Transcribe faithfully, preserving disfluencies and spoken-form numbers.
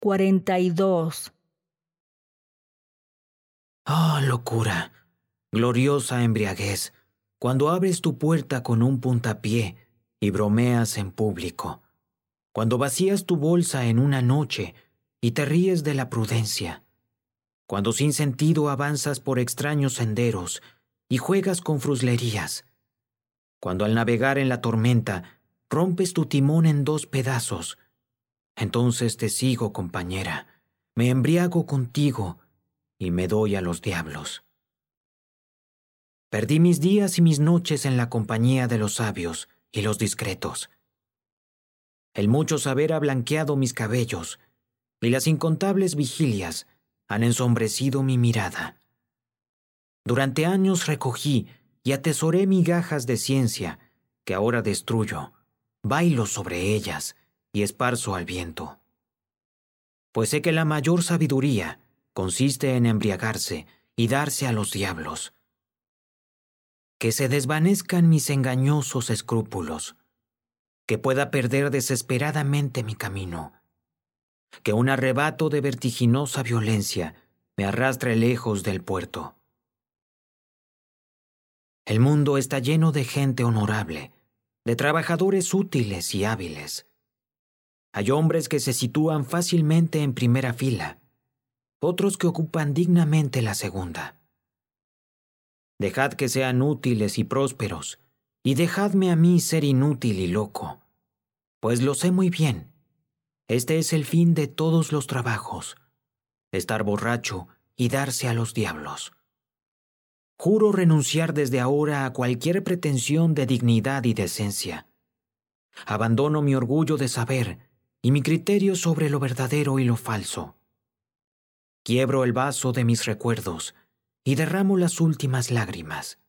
cuarenta y dos. ¡Ah, locura! Gloriosa embriaguez, cuando abres tu puerta con un puntapié y bromeas en público. Cuando vacías tu bolsa en una noche y te ríes de la prudencia. Cuando sin sentido avanzas por extraños senderos y juegas con fruslerías. Cuando al navegar en la tormenta rompes tu timón en dos pedazos. Entonces te sigo, compañera, me embriago contigo y me doy a los diablos. Perdí mis días y mis noches en la compañía de los sabios y los discretos. El mucho saber ha blanqueado mis cabellos y las incontables vigilias han ensombrecido mi mirada. Durante años recogí y atesoré migajas de ciencia que ahora destruyo, bailo sobre ellas y esparzo al viento. Pues sé que la mayor sabiduría consiste en embriagarse y darse a los diablos. Que se desvanezcan mis engañosos escrúpulos, que pueda perder desesperadamente mi camino, que un arrebato de vertiginosa violencia me arrastre lejos del puerto. El mundo está lleno de gente honorable, de trabajadores útiles y hábiles. Hay hombres que se sitúan fácilmente en primera fila, otros que ocupan dignamente la segunda. Dejad que sean útiles y prósperos, y dejadme a mí ser inútil y loco, pues lo sé muy bien. Este es el fin de todos los trabajos, estar borracho y darse a los diablos. Juro renunciar desde ahora a cualquier pretensión de dignidad y decencia. Abandono mi orgullo de saber y mi criterio sobre lo verdadero y lo falso. Quiebro el vaso de mis recuerdos y derramo las últimas lágrimas.